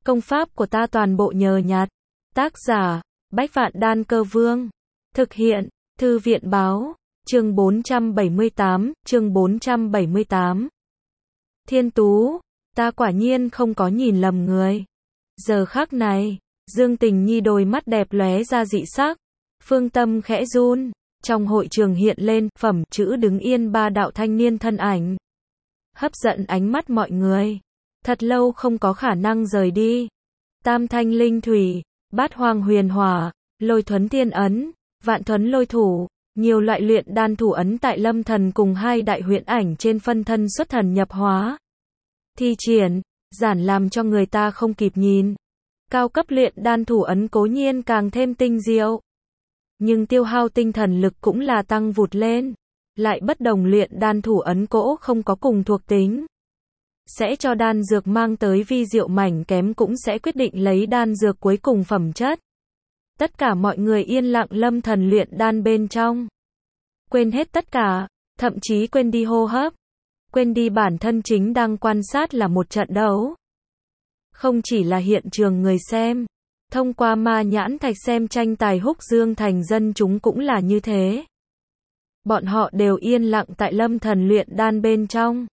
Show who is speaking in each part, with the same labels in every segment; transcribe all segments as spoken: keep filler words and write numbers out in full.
Speaker 1: Công pháp của ta toàn bộ nhờ nhặt. Tác giả, Bách Vạn Đan Cơ Vương. Thực hiện, Thư viện Báo. Chương bốn trăm bảy mươi tám, chương bốn trăm bảy mươi tám. Thiên Tú, ta quả nhiên không có nhìn lầm người. Giờ khắc này, Dương Tình Nhi đôi mắt đẹp lóe ra dị sắc. Phương tâm khẽ run, trong hội trường hiện lên phẩm chữ đứng yên ba đạo thanh niên thân ảnh. Hấp dẫn ánh mắt mọi người. Thật lâu không có khả năng rời đi. Tam thanh linh thủy, bát hoang huyền hỏa, lôi thuấn tiên ấn, vạn thuấn lôi thủ, nhiều loại luyện đan thủ ấn tại Lâm Thần cùng hai đại huyễn ảnh trên phân thân xuất thần nhập hóa. Thi triển, giản làm cho người ta không kịp nhìn. Cao cấp luyện đan thủ ấn cố nhiên càng thêm tinh diệu. Nhưng tiêu hao tinh thần lực cũng là tăng vụt lên. Lại bất đồng luyện đan thủ ấn cỗ không có cùng thuộc tính. Sẽ cho đan dược mang tới vi diệu mảnh kém cũng sẽ quyết định lấy đan dược cuối cùng phẩm chất. Tất cả mọi người yên lặng Lâm Thần luyện đan bên trong. Quên hết tất cả, thậm chí quên đi hô hấp. Quên đi bản thân chính đang quan sát là một trận đấu. Không chỉ là hiện trường người xem. Thông qua ma nhãn thạch xem tranh tài Húc Dương thành dân chúng cũng là như thế. Bọn họ đều yên lặng tại Lâm Thần luyện đan bên trong.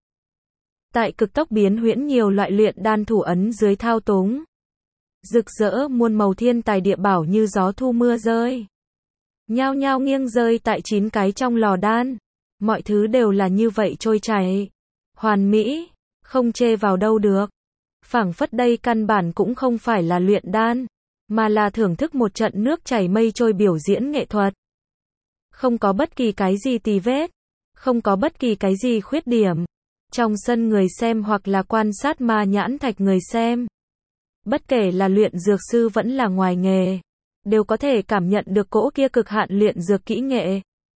Speaker 1: Tại cực tốc biến huyễn nhiều loại luyện đan thủ ấn dưới thao túng. Rực rỡ muôn màu thiên tài địa bảo như gió thu mưa rơi. Nhao nhao nghiêng rơi tại chín cái trong lò đan. Mọi thứ đều là như vậy trôi chảy. Hoàn mỹ, không chê vào đâu được. Phảng phất đây căn bản cũng không phải là luyện đan, mà là thưởng thức một trận nước chảy mây trôi biểu diễn nghệ thuật. Không có bất kỳ cái gì tì vết, không có bất kỳ cái gì khuyết điểm. Trong sân người xem hoặc là quan sát ma nhãn thạch người xem. Bất kể là luyện dược sư vẫn là ngoài nghề, đều có thể cảm nhận được cỗ kia cực hạn luyện dược kỹ nghệ.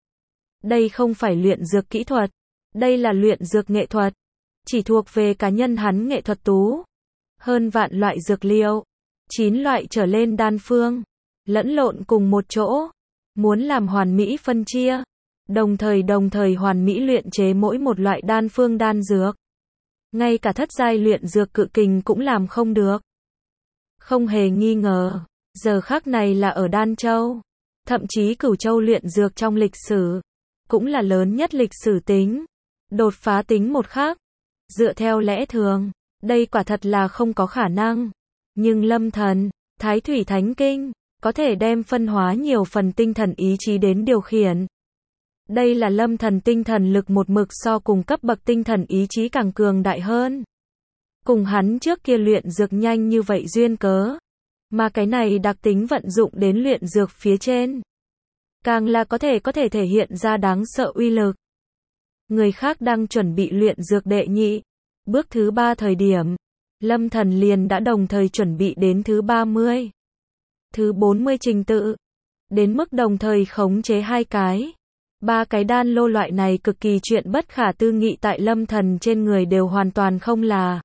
Speaker 1: Đây không phải luyện dược kỹ thuật, đây là luyện dược nghệ thuật. Chỉ thuộc về cá nhân hắn nghệ thuật tú. Hơn vạn loại dược liệu, chín loại trở lên đan phương, lẫn lộn cùng một chỗ. Muốn làm hoàn mỹ phân chia. Đồng thời đồng thời hoàn mỹ luyện chế mỗi một loại đan phương đan dược. Ngay cả thất giai luyện dược cự kình cũng làm không được. Không hề nghi ngờ, giờ khắc này là ở Đan Châu. Thậm chí Cửu Châu luyện dược trong lịch sử, cũng là lớn nhất lịch sử tính. Đột phá tính một khác. Dựa theo lẽ thường, đây quả thật là không có khả năng. Nhưng Lâm Thần, Thái Thủy Thánh Kinh, có thể đem phân hóa nhiều phần tinh thần ý chí đến điều khiển. Đây là Lâm Thần tinh thần lực một mực so cùng cấp bậc tinh thần ý chí càng cường đại hơn. Cùng hắn trước kia luyện dược nhanh như vậy duyên cớ. Mà cái này đặc tính vận dụng đến luyện dược phía trên. Càng là có thể có thể thể hiện ra đáng sợ uy lực. Người khác đang chuẩn bị luyện dược đệ nhị. Bước thứ ba thời điểm. Lâm Thần liền đã đồng thời chuẩn bị đến thứ ba mươi. Thứ bốn mươi trình tự. Đến mức đồng thời khống chế hai cái. Ba cái đan lô loại này cực kỳ chuyện bất khả tư nghị tại Lâm Thần trên người đều hoàn toàn không là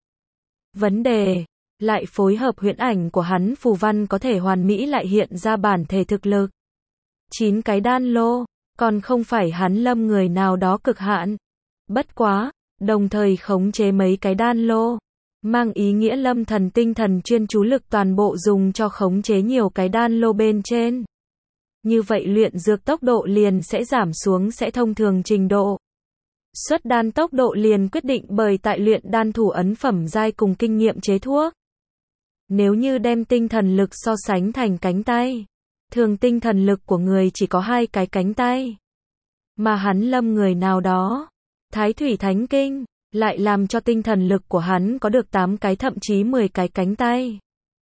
Speaker 1: vấn đề. Lại phối hợp huyễn ảnh của hắn phù văn có thể hoàn mỹ lại hiện ra bản thể thực lực. Chín cái đan lô, còn không phải hắn lâm người nào đó cực hạn. Bất quá, đồng thời khống chế mấy cái đan lô. Mang ý nghĩa Lâm Thần tinh thần chuyên chú lực toàn bộ dùng cho khống chế nhiều cái đan lô bên trên. Như vậy luyện dược tốc độ liền sẽ giảm xuống sẽ thông thường trình độ. Xuất đan tốc độ liền quyết định bởi tại luyện đan thủ ấn phẩm giai cùng kinh nghiệm chế thuốc. Nếu như đem tinh thần lực so sánh thành cánh tay, thường tinh thần lực của người chỉ có hai cái cánh tay. Mà hắn lâm người nào đó, Thái Thủy Thánh Kinh, lại làm cho tinh thần lực của hắn có được tám cái thậm chí mười cái cánh tay.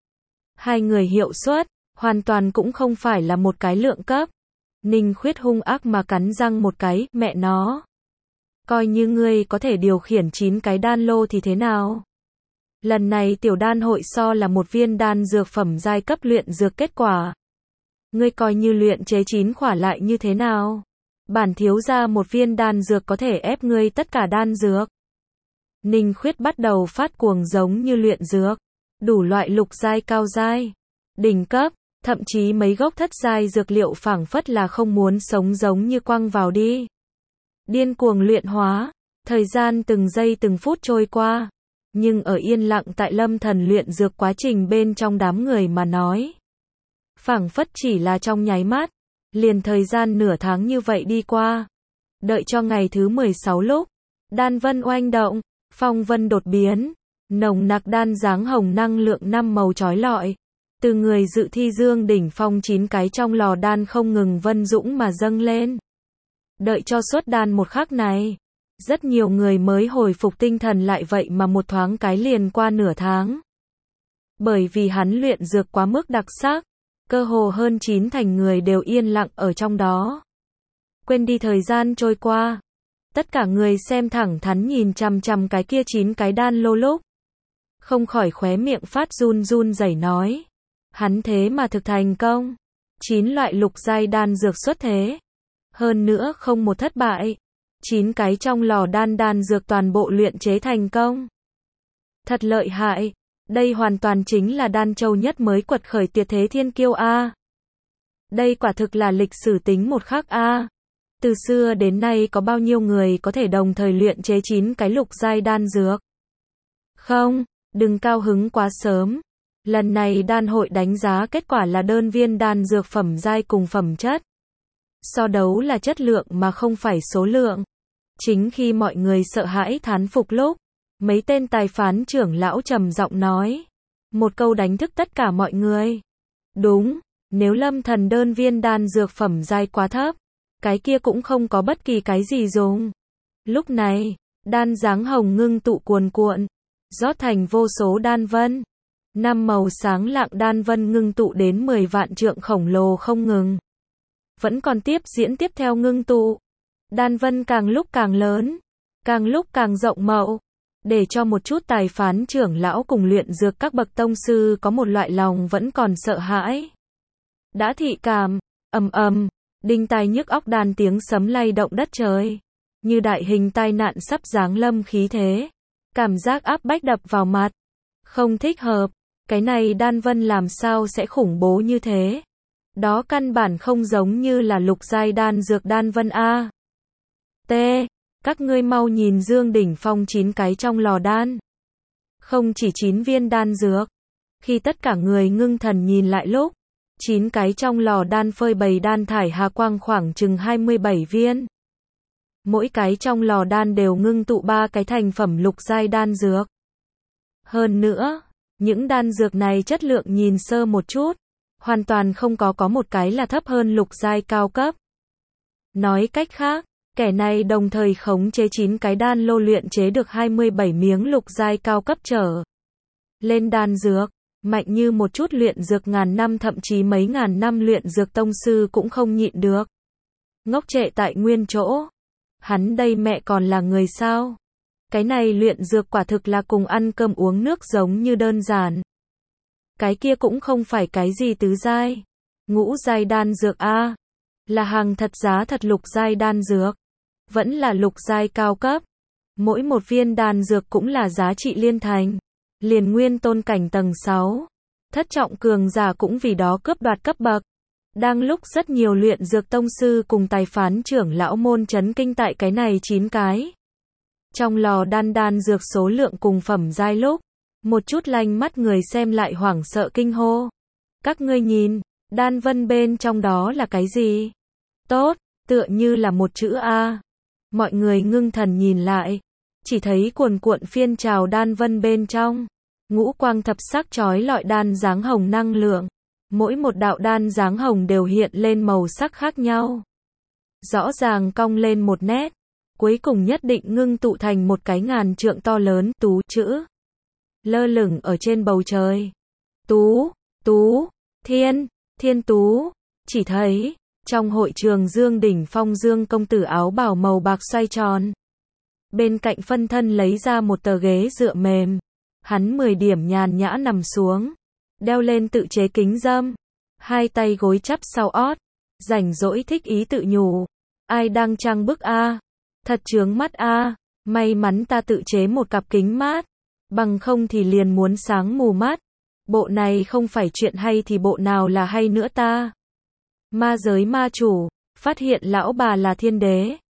Speaker 1: Hai người hiệu suất, hoàn toàn cũng không phải là một cái lượng cấp. Ninh Khuyết hung ác mà cắn răng một cái, mẹ nó. Coi như ngươi có thể điều khiển chín cái đan lô thì thế nào? Lần này tiểu đan hội so là một viên đan dược phẩm giai cấp luyện dược kết quả. Ngươi coi như luyện chế chín khỏa lại như thế nào? Bản thiếu ra một viên đan dược có thể ép ngươi tất cả đan dược. Ninh Khuyết bắt đầu phát cuồng giống như luyện dược. Đủ loại lục giai cao giai, đỉnh cấp, thậm chí mấy gốc thất giai dược liệu phảng phất là không muốn sống giống như quăng vào đi. Điên cuồng luyện hóa, thời gian từng giây từng phút trôi qua. nhưng ở yên lặng tại Lâm Thần luyện dược quá trình bên trong đám người mà nói. Phảng phất chỉ là trong nháy mắt, liền thời gian nửa tháng như vậy đi qua. Đợi cho ngày thứ mười sáu lúc, đan vân oanh động, phong vân đột biến, nồng nặc đan dáng hồng năng lượng năm màu chói lọi. Từ người dự thi Dương đỉnh phong chín cái trong lò đan không ngừng vân dũng mà dâng lên. Đợi cho xuất đan một khắc này, rất nhiều người mới hồi phục tinh thần lại vậy mà một thoáng cái liền qua nửa tháng. Bởi vì hắn luyện dược quá mức đặc sắc, cơ hồ hơn chín thành người đều yên lặng ở trong đó. Quên đi thời gian trôi qua. Tất cả người xem thẳng thắn nhìn chằm chằm cái kia chín cái đan lô lúc. Không khỏi khóe miệng phát run run rẩy nói. Hắn thế mà thực thành công. Chín loại lục giai đan dược xuất thế. Hơn nữa không một thất bại. Chín cái trong lò đan đan dược toàn bộ luyện chế thành công. Thật lợi hại. Đây hoàn toàn chính là đan châu nhất mới quật khởi tuyệt thế thiên kiêu A. Đây quả thực là lịch sử tính một khắc A. Từ xưa đến nay có bao nhiêu người có thể đồng thời luyện chế chín cái lục giai đan dược? Không, đừng cao hứng quá sớm. Lần này đan hội đánh giá kết quả là đơn viên đan dược phẩm giai cùng phẩm chất. So đấu là chất lượng mà không phải số lượng. Chính khi mọi người sợ hãi thán phục lúc, mấy tên tài phán trưởng lão trầm giọng nói. Một câu đánh thức tất cả mọi người. Đúng, nếu Lâm Thần đơn viên đan dược phẩm giai quá thấp, cái kia cũng không có bất kỳ cái gì dùng. Lúc này, đan dáng hồng ngưng tụ cuồn cuộn, rót thành vô số đan vân. Năm màu sáng lạng đan vân ngưng tụ đến mười vạn trượng khổng lồ không ngừng. Vẫn còn tiếp diễn tiếp theo ngưng tụ. Đan vân càng lúc càng lớn, càng lúc càng rộng mậu. Để cho một chút tài phán trưởng lão cùng luyện dược các bậc tông sư có một loại lòng vẫn còn sợ hãi. Đã thị cảm, ầm ầm, đinh tai nhức óc đan tiếng sấm lay động đất trời. Như đại hình tai nạn sắp giáng lâm khí thế. Cảm giác áp bách đập vào mặt. Không thích hợp, cái này đan vân làm sao sẽ khủng bố như thế. Đó căn bản không giống như là lục giai đan dược đan vân A. T. Các ngươi mau nhìn Dương đỉnh phong chín cái trong lò đan. Không chỉ chín viên đan dược. Khi tất cả người ngưng thần nhìn lại lúc, chín cái trong lò đan phơi bày đan thải hà quang khoảng chừng hai mươi bảy viên. Mỗi cái trong lò đan đều ngưng tụ ba cái thành phẩm lục giai đan dược. Hơn nữa, những đan dược này chất lượng nhìn sơ một chút, hoàn toàn không có có một cái là thấp hơn lục giai cao cấp. Nói cách khác, kẻ này đồng thời khống chế chín cái đan lô luyện chế được hai mươi bảy miếng lục giai cao cấp trở lên đan dược, mạnh như một chút luyện dược ngàn năm thậm chí mấy ngàn năm luyện dược tông sư cũng không nhịn được. Ngốc trệ tại nguyên chỗ. Hắn đây mẹ còn là người sao? Cái này luyện dược quả thực là cùng ăn cơm uống nước giống như đơn giản. Cái kia cũng không phải cái gì tứ giai, ngũ giai đan dược A, là hàng thật giá thật lục giai đan dược, vẫn là lục giai cao cấp. Mỗi một viên đan dược cũng là giá trị liên thành, liền nguyên tôn cảnh tầng sáu. Thất trọng cường giả cũng vì đó cướp đoạt cấp bậc. Đang lúc rất nhiều luyện dược tông sư cùng tài phán trưởng lão môn chấn kinh tại cái này chín cái. Trong lò đan đan dược số lượng cùng phẩm giai lúc, một chút lanh mắt người xem lại hoảng sợ kinh hô. Các ngươi nhìn, đan vân bên trong đó là cái gì? Tốt, tựa như là một chữ A. Mọi người ngưng thần nhìn lại, chỉ thấy cuồn cuộn phiên trào đan vân bên trong. Ngũ quang thập sắc chói lọi đan dáng hồng năng lượng. Mỗi một đạo đan dáng hồng đều hiện lên màu sắc khác nhau. Rõ ràng cong lên một nét. Cuối cùng nhất định ngưng tụ thành một cái ngàn trượng to lớn tú chữ. Lơ lửng ở trên bầu trời. Tú, tú, thiên, thiên tú. Chỉ thấy, trong hội trường Dương đỉnh phong Dương công tử áo bào màu bạc xoay tròn. Bên cạnh phân thân lấy ra một tờ ghế dựa mềm. Hắn mười điểm nhàn nhã nằm xuống. Đeo lên tự chế kính râm. Hai tay gối chắp sau ót. Rảnh rỗi thích ý tự nhủ. Ai đang trang bức A? Thật chướng mắt A. May mắn ta tự chế một cặp kính mát. Bằng không thì liền muốn sáng mù mắt. Bộ này không phải chuyện hay thì bộ nào là hay nữa ta? Ma giới ma chủ. Phát hiện lão bà là thiên đế.